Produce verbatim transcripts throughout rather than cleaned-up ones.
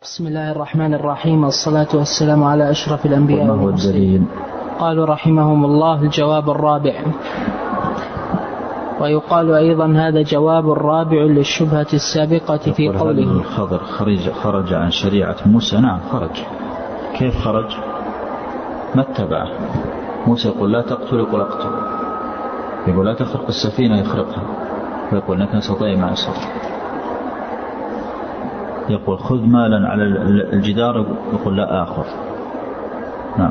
بسم الله الرحمن الرحيم، والصلاة والسلام على أشرف الأنبياء والمرسلين. قالوا رحمهم الله: الجواب الرابع. ويقال أيضا هذا جواب رابع للشبهة السابقة في قوله: الخضر خرج, خرج عن شريعة موسى. نعم خرج. كيف خرج؟ ما اتبعه. موسى يقول لا تقتل، يقول اقتل. يقول لا تخرق السفينة، يخرقها. فيقول لك نستطيع ما يستطيع. يقول خذ مالا على الجدار، يقول لا آخذ. نعم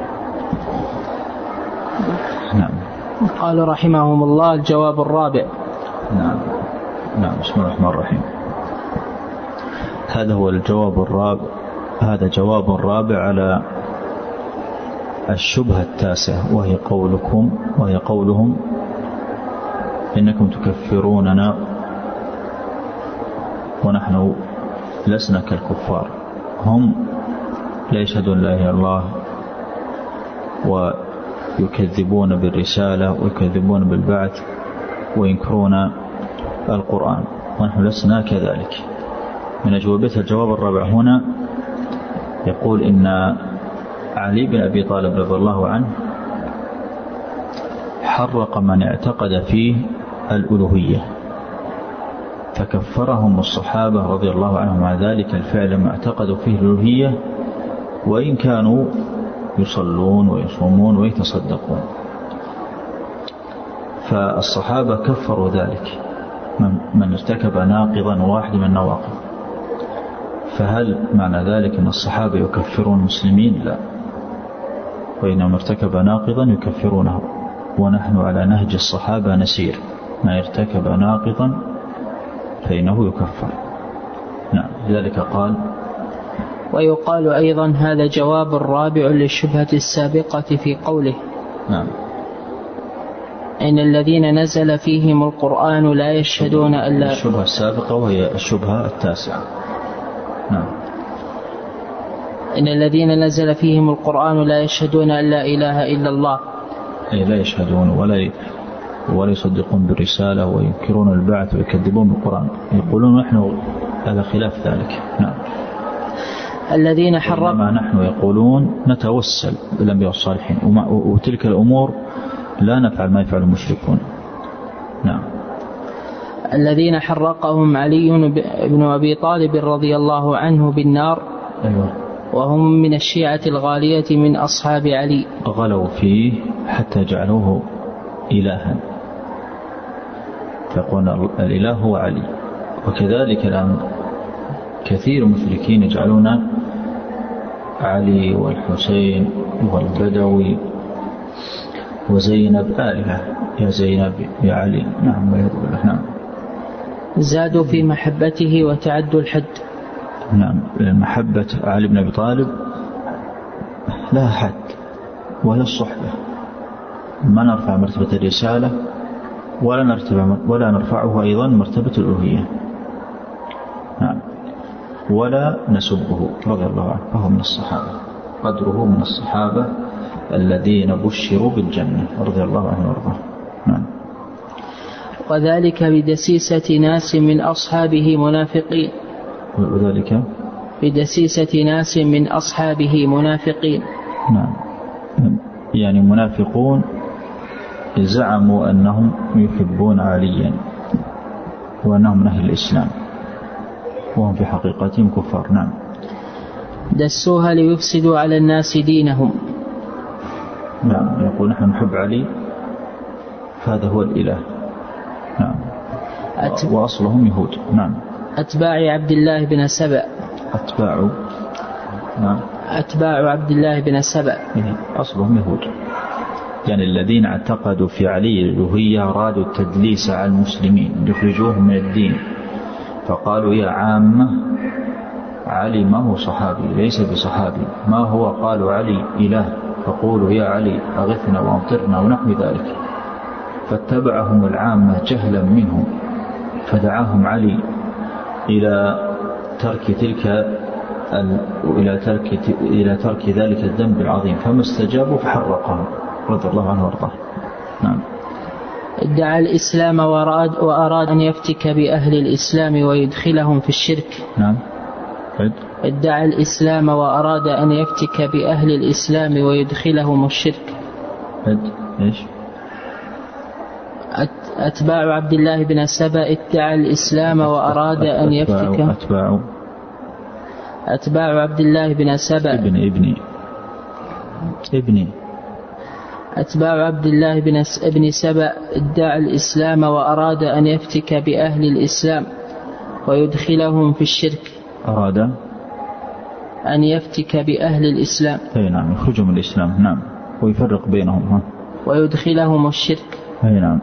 نعم. قال رحمهم الله: الجواب الرابع. نعم نعم. بسم الله الرحمن الرحيم. هذا هو الجواب الرابع. هذا جواب رابع على الشبهة التاسعة، وهي قولكم وهي قولهم إنكم تكفروننا ونحن لسنا كالكفار. هم لا يشهدون لا إله إلا الله ويكذبون بالرسالة ويكذبون بالبعث وينكرون القرآن، ونحن لسنا كذلك. من أجوبة الجواب الرابع هنا يقول إن علي بن أبي طالب رضي الله عنه حرق من اعتقد فيه الألوهية، فكفرهم الصحابة رضي الله عنهم على ذلك الفعل ما اعتقدوا فيه الألوهية، وإن كانوا يصلون ويصومون ويتصدقون. فالصحابة كفروا ذلك من ارتكب ناقضا واحد من النواقض. فهل معنى ذلك أن الصحابة يكفرون المسلمين؟ لا، وإنما ارتكب ناقضا يكفرونه، ونحن على نهج الصحابة نسير. من ارتكب ناقضا فإنه يكفر. نعم. لذلك قال: ويقال أيضا هذا جواب رابع للشبهة السابقة في قوله: نعم. إن الذين نزل فيهم القرآن لا يشهدون أن لا. الشبهة السابقة وهي الشبهة التاسعة. نعم. إن الذين نزل فيهم القرآن لا يشهدون أن لا إله إلا الله. أي لا يشهدون ولا ولا يصدقون بالرسالة وينكرون البعث ويكذبون بالقرآن. يقولون نحن على خلاف ذلك. نعم. الذين حرم ما نحن يقولون نتوسل بالأنبياء والصالحين، وتلك الأمور لا نفعل ما يفعل المشركون. نعم. الذين حرقهم علي بن أبي طالب رضي الله عنه بالنار. أيوة. وهم من الشيعة الغالية من أصحاب علي، غلوا فيه حتى جعلوه إلها، فيقول الإله هو علي. وكذلك الآن كثير مشركين يجعلون علي والحسين والبدوي وزينب آلهة. يا زينب يا علي. نعم. نعم. زادوا في محبته وتعدوا الحد. نعم. محبة علي بن أبي طالب لا حد، وهي الصحبة. ما نرفع مرتبة الرسالة ولا نرتفع ولا نرفعه أيضا مرتبة الألوهية. نعم. ولا نسبه رضي الله عنه، فهو من الصحابة، قدره من الصحابة الذين بشروا بالجنة رضي الله عنه وارضاه. نعم. وذلك بدسيسة ناس من أصحابه منافقين. وذلك بدسيسة ناس من أصحابه منافقين. نعم. يعني منافقون زعموا أنهم يحبون عليا وأنهم من أهل الإسلام، وهم في حقيقتهم كفار. نعم. دسوها ليفسدوا على الناس دينهم. نعم. يقول نحن نحب علي، هذا هو الإله. نعم. أت... وأصلهم يهود. نعم. أتباع عبد الله بن سبأ. أتباع. نعم. أتباع عبد الله بن سبأ أصلهم يهود، يعني الذين اعتقدوا في علي الألوهية أرادوا التدليس على المسلمين ليخرجوهم من الدين، فقالوا يا عامة علي ما هو صحابي، ليس بصحابي. ما هو؟ قالوا علي إله، فقولوا يا علي أغثنا وأمطرنا ونحو ذلك. فاتبعهم العامة جهلا منهم، فدعاهم علي إلى ترك تلك ال... إلى ترك إلى ترك ذلك الذنب العظيم، فما استجابوا فحرقهم رضي الله عنه وارضاه. نعم. ادعى الإسلام وأراد, وأراد أن يفتك بأهل الإسلام ويدخلهم في الشرك. نعم. ادعى الإسلام وأراد أن يفتك بأهل الإسلام ويدخلهم الشرك. إيش؟ أتباع عبد الله بن سبأ ادعى الإسلام وأراد أن يفتك أتباع أتباع عبد الله بن سبأ ابن ابني ابني أتباع عبد الله بن سبأ ادعى الإسلام وأراد أن يفتك بأهل الإسلام ويدخلهم في الشرك. أراد أن يفتك بأهل الإسلام. أي نعم، يخرجهم من الإسلام. نعم، ويفرق بينهم. ها. ويدخلهم الشرك. أي نعم.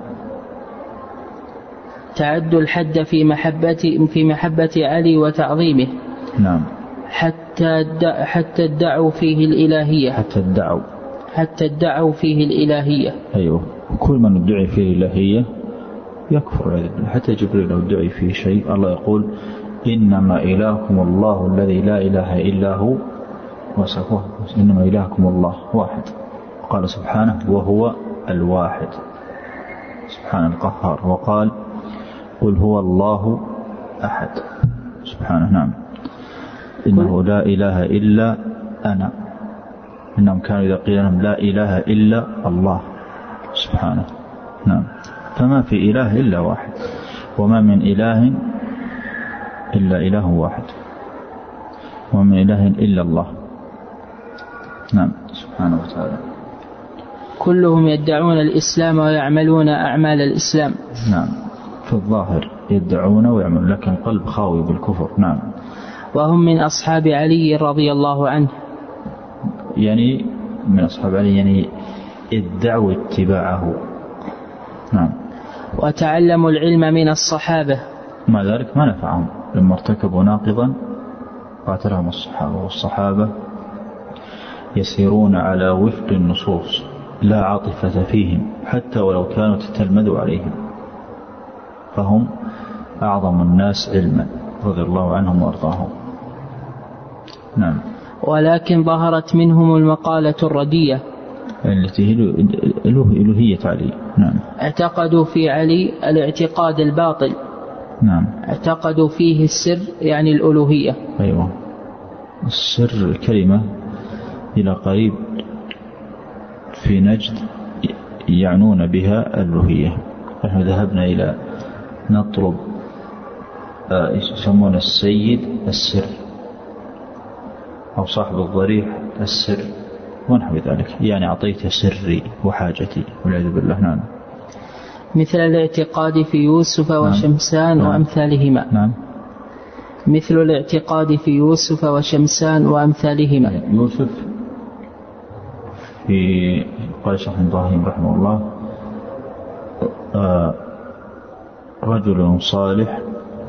تعدوا الحد في محبة في محبة علي وتعظيمه. نعم. حتى حتى ادعوا فيه الإلهية. حتى ادعوا حتى ادعوا فيه الإلهية. أيوه، كل من ادعي فيه الإلهية يكفر. حتى جبريل لو ادعي فيه شيء الله يقول إنما إلهكم الله الذي لا إله إلا هو وصفه إنما إلهكم الله واحد. قال سبحانه وهو الواحد سبحان القهار. وقال قل هو الله أحد سبحانه. نعم. إنه لا إله إلا أنا. إنهم كانوا إذا قيل لهم لا إله إلا الله سبحانه. نعم. فما في إله إلا واحد، وما من إله إلا إله واحد، ومن إله إلا الله. نعم سبحانه وتعالى. كلهم يدعون الإسلام ويعملون أعمال الإسلام. نعم، في الظاهر يدعون ويعملون، لكن قلب خاوي بالكفر. نعم. وهم من أصحاب علي رضي الله عنه. يعني من أصحاب علي يعني ادعوا اتباعه. نعم. وتعلموا العلم من الصحابة. مع ذلك ما نفعهم لما ارتكبوا ناقضا قاتلهم الصحابة. والصحابة يسيرون على وفق النصوص لا عاطفة فيهم حتى ولو كانوا تتلمذ عليهم، فهم أعظم الناس علما رضي الله عنهم وأرضاهم. نعم. ولكن ظهرت منهم المقالة الردية التي هي إلوهية علي. نعم. اعتقدوا في علي الاعتقاد الباطل. نعم. اعتقدوا فيه السر يعني الألوهية. أيوة، السر الكلمة إلى قريب في نجد يعنون بها الألوهية. نحن ذهبنا إلى نطلب يسمون السيد السر أو صاحب الضريح السر ونحو ذلك، يعني أعطيت سري وحاجتي والعياذ بالله. نعم. مثل الاعتقاد في يوسف وشمسان. نعم. وأمثالهما. نعم. مثل الاعتقاد في يوسف وشمسان وأمثالهما. يوسف في قال شيخ إبراهيم رحمه الله آه رجل صالح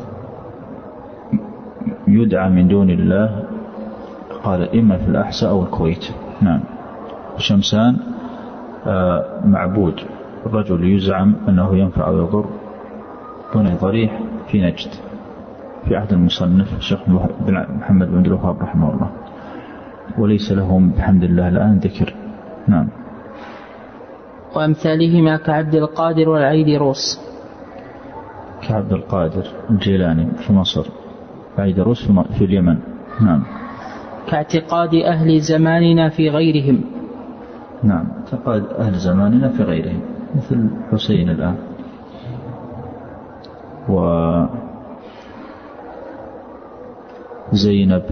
يدعى من دون الله، قال إما في الأحساء أو الكويت. نعم. وشمسان آه معبود، الرجل يزعم أنه ينفع أو يضر دون ضريح في نجد في عهد المصنف الشيخ محمد بن عبد الوهاب رحمه الله، وليس لهم بحمد الله الآن ذكر. نعم. وأمثالهما كعبد القادر والعيدروس. كعبد القادر الجيلاني في مصر، عيدروس في اليمن. نعم. كاعتقاد أهل زماننا في غيرهم. نعم، اعتقاد أهل زماننا في غيرهم مثل حسين الآن وزينب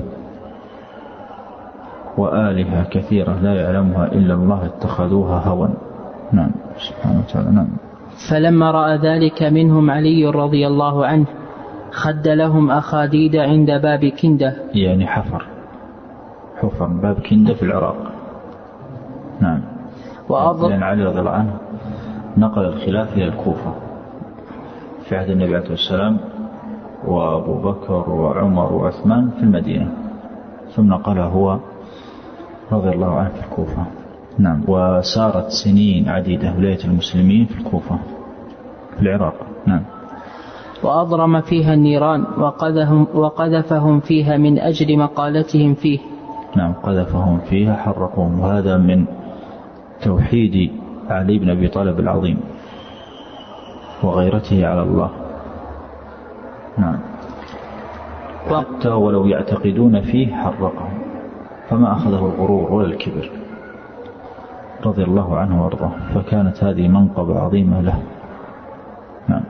وآلهة كثيرة لا يعلمها إلا الله اتخذوها هوى. نعم سبحانه وتعالى. نعم. فلما رأى ذلك منهم علي رضي الله عنه خد لهم أخاديد عند باب كندة، يعني حفر حفر باب كندة في العراق. نعم. وأضر لأن علي رضي الله عنه نقل الخلاف إلى الكوفة في عهد النبي عليه السلام، وأبو بكر وعمر وعثمان في المدينة، ثم نقله هو رضي الله عنه في الكوفة. نعم. وسارت سنين عديدة ولاية المسلمين في الكوفة في العراق. نعم. وأضرم فيها النيران وقذفهم, وقذفهم فيها من أجل مقالتهم فيه. نعم، قذفهم فيها حرقهم، وهذا من توحيد علي بن أبي طالب العظيم وغيرته على الله. نعم. حتى ولو يعتقدون فيه حرقهم، فما أخذه الغرور ولا الكبر رضي الله عنه وارضاه، فكانت هذه منقبة عظيمة له. نعم.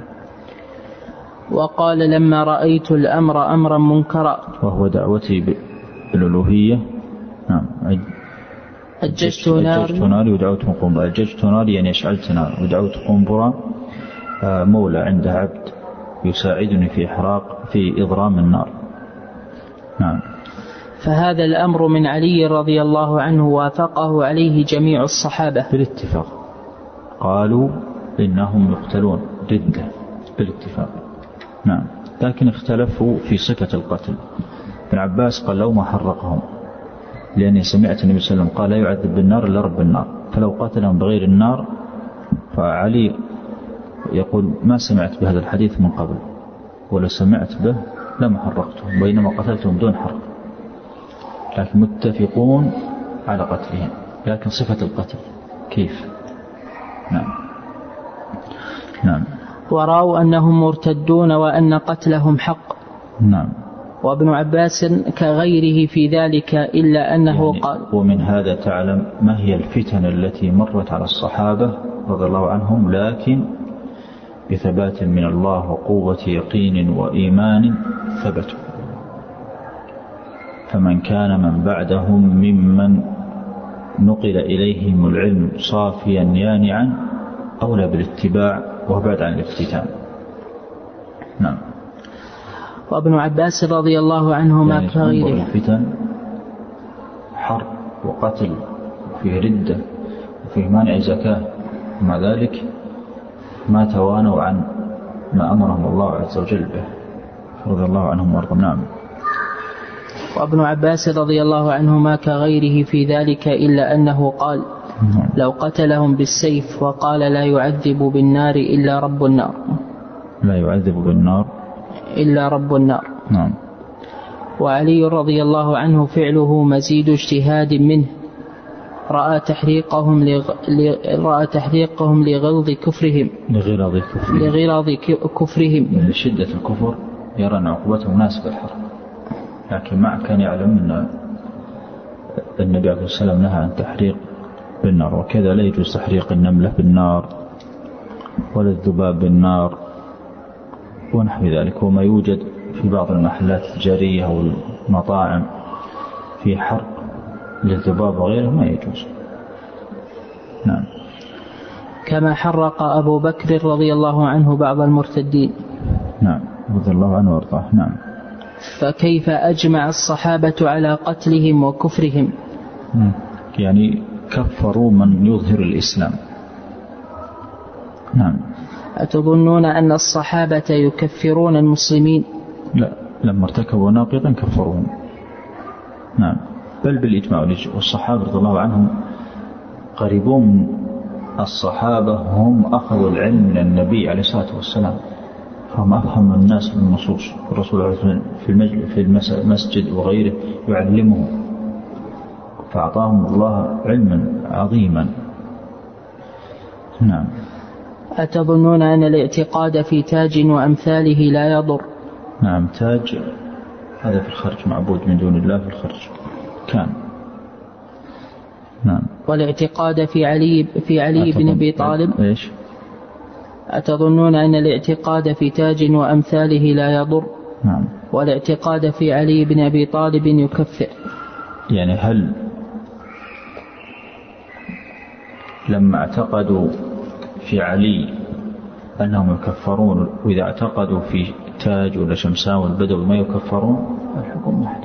وقال لما رأيت الأمر أمرا منكرا، وهو دعوتي بالألوهية. نعم. أججت ناري ناري ودعوت قنبرا. أججت ناري يعني أشعلت نار، ودعوت قنبرا مولى عنده عبد يساعدني في إحراق في إضرام النار. نعم. فهذا الأمر من علي رضي الله عنه وافقه عليه جميع الصحابة بالاتفاق، قالوا إنهم يقتلون ردة بالاتفاق. نعم. لكن اختلفوا في صفة القتل. ابن عباس قال لو ما حرقهم، لأني سمعت النبي صلى الله عليه وسلم قال لا يعذب بالنار إلا رب النار، فلو قتلهم بغير النار. فعلي يقول ما سمعت بهذا الحديث من قبل، ولو سمعت به لما حرقتهم، وإنما قتلتهم دون حرق، لكن متفقون على قتلهم، لكن صفة القتل كيف. نعم. نعم. ورأوا أنهم مرتدون وأن قتلهم حق. نعم. وابن عباس كغيره في ذلك، إلا أنه يعني قال. ومن هذا تعلم ما هي الفتن التي مرت على الصحابة رضي الله عنهم، لكن بثبات من الله وقوة يقين وإيمان ثبتوا. فمن كان من بعدهم ممن نقل إليهم العلم صافيا يانعا أولى بالاتباع وبعد عن الافتتان. نعم. وابن عباس رضي الله عنهما يعني كغيره. الفتن حرب وقتل وفيه ردة وفيه مانع زكاة، ومع ذلك ما توانوا عن ما أمرهم الله عز وجل به رضي الله عنهم وارضاهم. نعم. وابن عباس رضي الله عنهما كغيره في ذلك، إلا أنه قال لو قتلهم بالسيف وقال لا يعذب بالنار إلا رب النار. لا يعذب بالنار إلا رب النار. نعم. وعلي رضي الله عنه فعله مزيد اجتهاد منه، رأى تحريقهم لغ... رأى تحريقهم لغلظ كفرهم لغلظ كفرهم لغلظ كفرهم من شدة الكفر يرى أن عقوبته مناسبة الحرب، لكن مع كان يعلم أن النبي عليه الصلاة والسلام نهى عن تحريق بالنار، وكذا لا يجوز تحريق النملة بالنار ولا الذباب بالنار ونحو ذلك. وما يوجد في بعض المحلات التجارية والمطاعم في حرق للذباب وغيره ما يجوز. نعم. كما حرق أبو بكر رضي الله عنه بعض المرتدين. نعم رضي الله عنه وارضاه. نعم. فكيف أجمع الصحابة على قتلهم وكفرهم؟ يعني كفروا من يظهر الإسلام. نعم. أتظنون أن الصحابة يكفرون المسلمين؟ لا، لما ارتكبوا ناقضا كفروهم. نعم. بل بالإجماع، والصحابة رضي الله عنهم قريبون من الصحابة، هم أخذوا العلم من النبي عليه الصلاة والسلام، فهم أفهم الناس بالنصوص. الرسول في المسجد وغيره يعلمهم، فأعطاهم الله علما عظيما. نعم. أتظنون أن الاعتقاد في تاج وأمثاله لا يضر؟ نعم. تاج هذا في الخرج، معبود من دون الله في الخرج كان. نعم. والاعتقاد في علي في علي بن أبي طالب إيش؟ أتظنون أن الاعتقاد في تاج وأمثاله لا يضر؟ نعم. والاعتقاد في علي بن أبي طالب يكفر؟ يعني هل لما اعتقدوا في علي أنهم يكفرون، وإذا اعتقدوا في تاج ولا شمسان والبدوي ما يكفرون؟ الحكم واحد.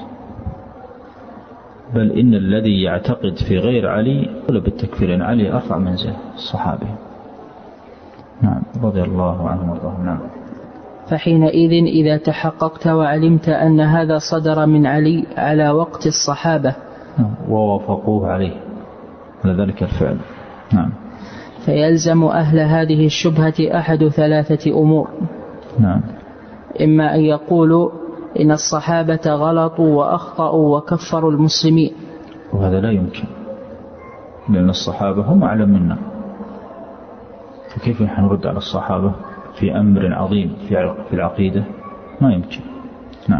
بل إن الذي يعتقد في غير علي ولا بالتكفير، علي أرفع منزله الصحابة. نعم رضي الله عنهم وارضاهم. نعم. فحينئذ إذا تحققت وعلمت أن هذا صدر من علي على وقت الصحابة ووافقوه عليه على ذلك الفعل، نعم، فيلزم أهل هذه الشبهة أحد ثلاثة أمور. نعم. إما أن يقولوا إن الصحابة غلطوا وأخطأوا وكفروا المسلمين، وهذا لا يمكن، لأن الصحابة هم أعلم منا، فكيف نحن نرد على الصحابة في أمر عظيم في العقيدة؟ ما يمكن. نعم.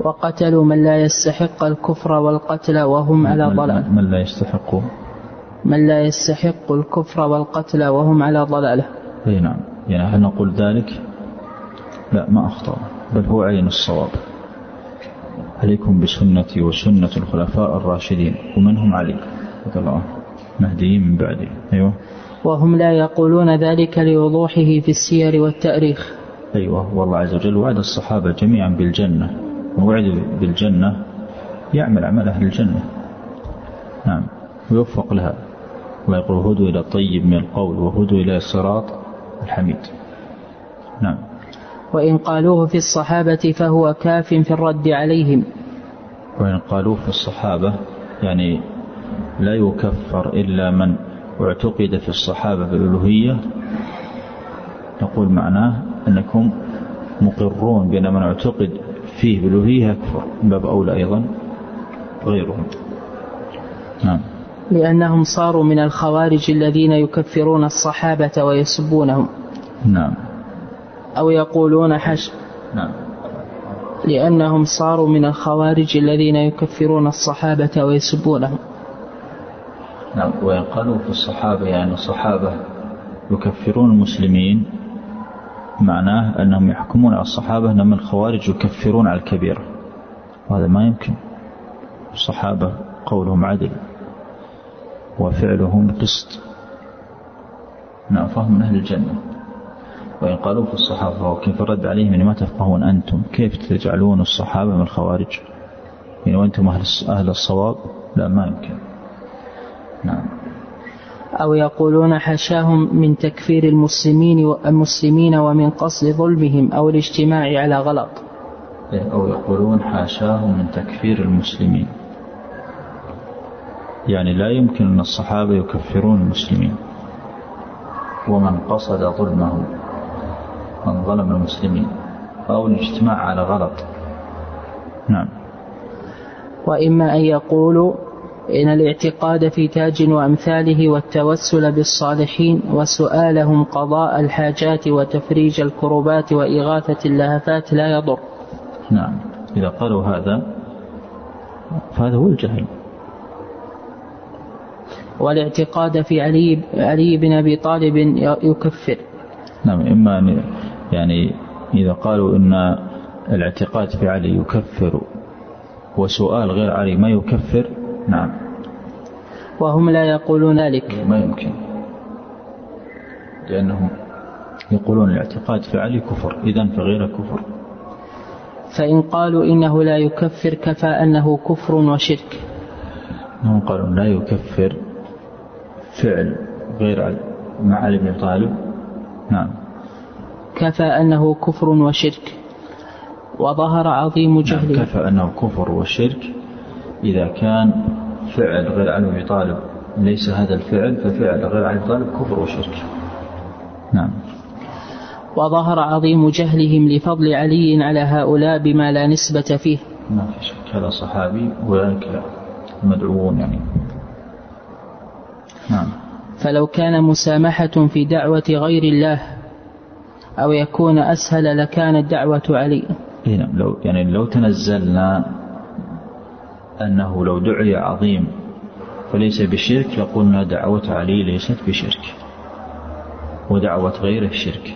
وقتلوا من لا يستحق الكفر والقتل وهم على ضلال. من لا يستحق من لا يستحق الكفر والقتل وهم على ضلاله. اي نعم. يعني هل نقول ذلك؟ لا، ما أخطأ، بل هو عين الصواب. عليكم بسنتي وسنة الخلفاء الراشدين ومنهم علي رضي الله عنه مهديين من بعده. أيوة. وهم لا يقولون ذلك لوضوحه في السير والتاريخ. أيوة. والله عز وجل وعد الصحابة جميعا بالجنة، ووعد بالجنة يعمل عمل أهل الجنة. نعم. ويوفق لها، ويقول هدوا إلى الطيب من القول وهدوا إلى الصراط الحميد. نعم. وإن قالوه في الصحابة فهو كاف في الرد عليهم. وإن قالوه في الصحابة يعني لا يكفر إلا من اعتقد في الصحابة بالألوهية، نقول معناه أنكم مقرون بأن من اعتقد فيه بالألوهية يكفر، باب أولى أيضا غيرهم. نعم. لأنهم صاروا من الخوارج الذين يكفرون الصحابة ويسبونهم. نعم. أو يقولون حش. نعم. لأنهم صاروا من الخوارج الذين يكفرون الصحابة ويسبونهم. نعم. وإن قالوا في الصحابة يعني الصحابة يكفرون المسلمين، معناه أنهم يحكمون على الصحابة أنهم الخوارج يكفرون على الكبيرة، وهذا ما يمكن. الصحابة قولهم عدل وفعلهم قسط. نعم. فهم من أهل الجنة. وإن قالوا في الصحابة وكيف الرد عليهم يعني ما تفقهون أنتم، كيف تجعلون الصحابة من الخوارج يعني وأنتم أهل الصواب؟ لا، ما يمكن. نعم. أو يقولون حشاهم من تكفير المسلمين والمسلمين ومن قصد ظلمهم أو الاجتماع على غلط. أو يقولون حاشاهم من تكفير المسلمين، يعني لا يمكن أن الصحابة يكفرون المسلمين ومن قصد ظلمهم من ظلم المسلمين أو الاجتماع على غلط. نعم. وإما أن يقولوا إن الاعتقاد في تاج وأمثاله والتوسل بالصالحين وسؤالهم قضاء الحاجات وتفريج الكربات وإغاثة اللهفات لا يضر. نعم. إذا قالوا هذا فهذا هو الجهل. والاعتقاد في علي, علي بن أبي طالب يكفر. نعم. إما يعني إذا قالوا إن الاعتقاد في علي يكفر وسؤال غير علي ما يكفر. نعم. وهم لا يقولون ذلك. ما يمكن، لأنهم يقولون الاعتقاد في علي كفر، إذن فغير كفر. فإن قالوا إنه لا يكفر كفى أنه كفر وشرك. هم قالوا لا يكفر فعل غير علي مع علي بن طالب. نعم. كفى أنه كفر وشرك وظهر عظيم جهله. نعم. كفى أنه كفر وشرك إذا كان فعل غير علي بن طالب ليس هذا الفعل، ففعل غير علي بن طالب كفر وشرك. نعم. وظهر عظيم جهلهم لفضل علي على هؤلاء بما لا نسبة فيه. ما في شك، هذا صحابي وذلك مدعوون يعني. نعم. فلو كان مسامحة في دعوة غير الله أو يكون أسهل لكانت دعوة علي. نعم. لو يعني لو تنزلنا أنه لو دعي عظيم فليس بشرك لقلنا دعوة علي ليست بشرك ودعوة غيره شرك.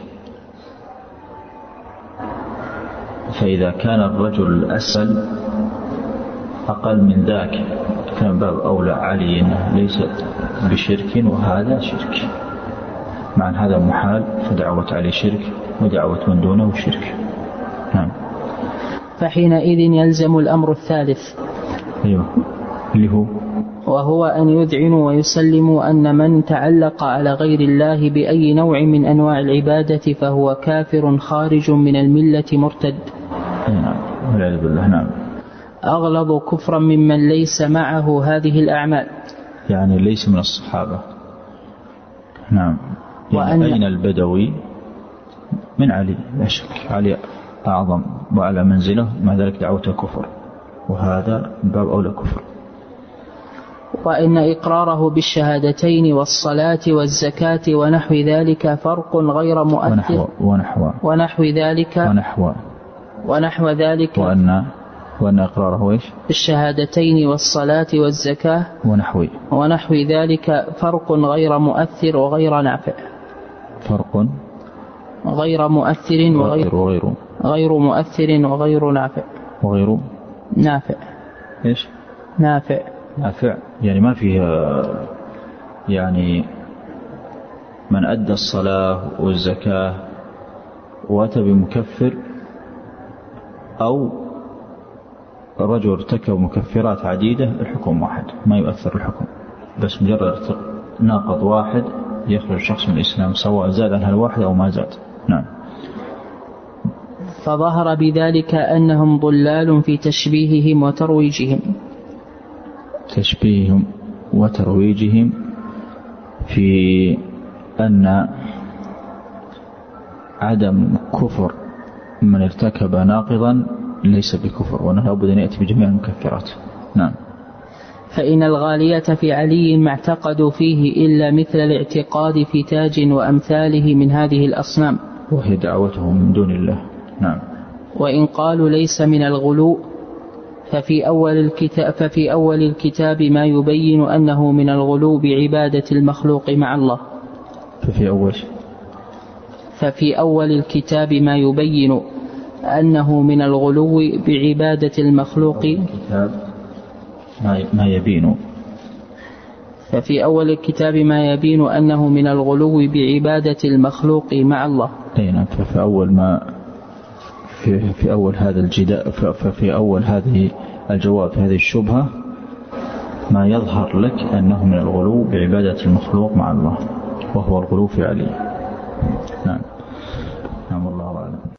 فإذا كان الرجل الأسهل أقل من ذاك كان باب أولى علي إنه ليس بشرك وهذا شرك، مع أن هذا محال، فدعوة علي شرك ودعوة من دونه شرك. نعم. فحينئذ يلزم الأمر الثالث. أيوه. اللي هو وهو أن يذعنوا ويسلموا أن من تعلق على غير الله بأي نوع من أنواع العبادة فهو كافر خارج من الملة مرتد. نعم. والعياذ بالله. نعم. أغلظ كفرا ممن ليس معه هذه الأعمال، يعني ليس من الصحابة. نعم. يعني أين البدوي من علي؟ لا شك علي أعظم وعلى منزله، مع ذلك دعوته كفر، وهذا باب أولى كفر. وإن إقراره بالشهادتين والصلاة والزكاة ونحو ذلك فرق غير مؤثر. ونحو, ونحو, ونحو ذلك ونحو, ونحو ذلك وأن وأن إقراره إيش؟ بالشهادتين والصلاة والزكاة ونحوي ونحو ذلك فرق غير مؤثر وغير نافع. فرق غير مؤثر وغير وغير غير مؤثر وغير نافع. وغير نافع إيش؟ نافع نافع يعني ما فيها، يعني من أدى الصلاة والزكاة وأتى بمكفر أو رجل ارتكب مكفرات عديدة الحكم واحد، ما يؤثر الحكم، بس مجرد ناقض واحد يخرج شخص من الإسلام سواء زاد عن هالواحد أو ما زاد. نعم. فظهر بذلك أنهم ضلال في تشبيههم وترويجهم تشبيههم وترويجهم في أن عدم كفر من ارتكب ناقضا ليس بكفر، وأنه لابد أن يأتي بجميع المكفرات. نعم. فإن الغالية في علي ما اعتقدوا فيه إلا مثل الاعتقاد في تاج وأمثاله من هذه الأصنام، وهي دعوتهم من دون الله. نعم. وإن قالوا ليس من الغلو ففي أول الكتاب, ففي أول الكتاب ما يبين أنه من الغلو بعبادة المخلوق مع الله. ففي أول ففي أول الكتاب ما يبين أنه من الغلو بعبادة المخلوق ما يبين ففي أول الكتاب ما يبين أنه من الغلو بعبادة المخلوق مع الله. نعم. ففي أول ما في, في أول هذا الجدال ففي أول هذه الجواب في هذه الشبهة ما يظهر لك أنه من الغلو بعبادة المخلوق مع الله، وهو الغلو في علي.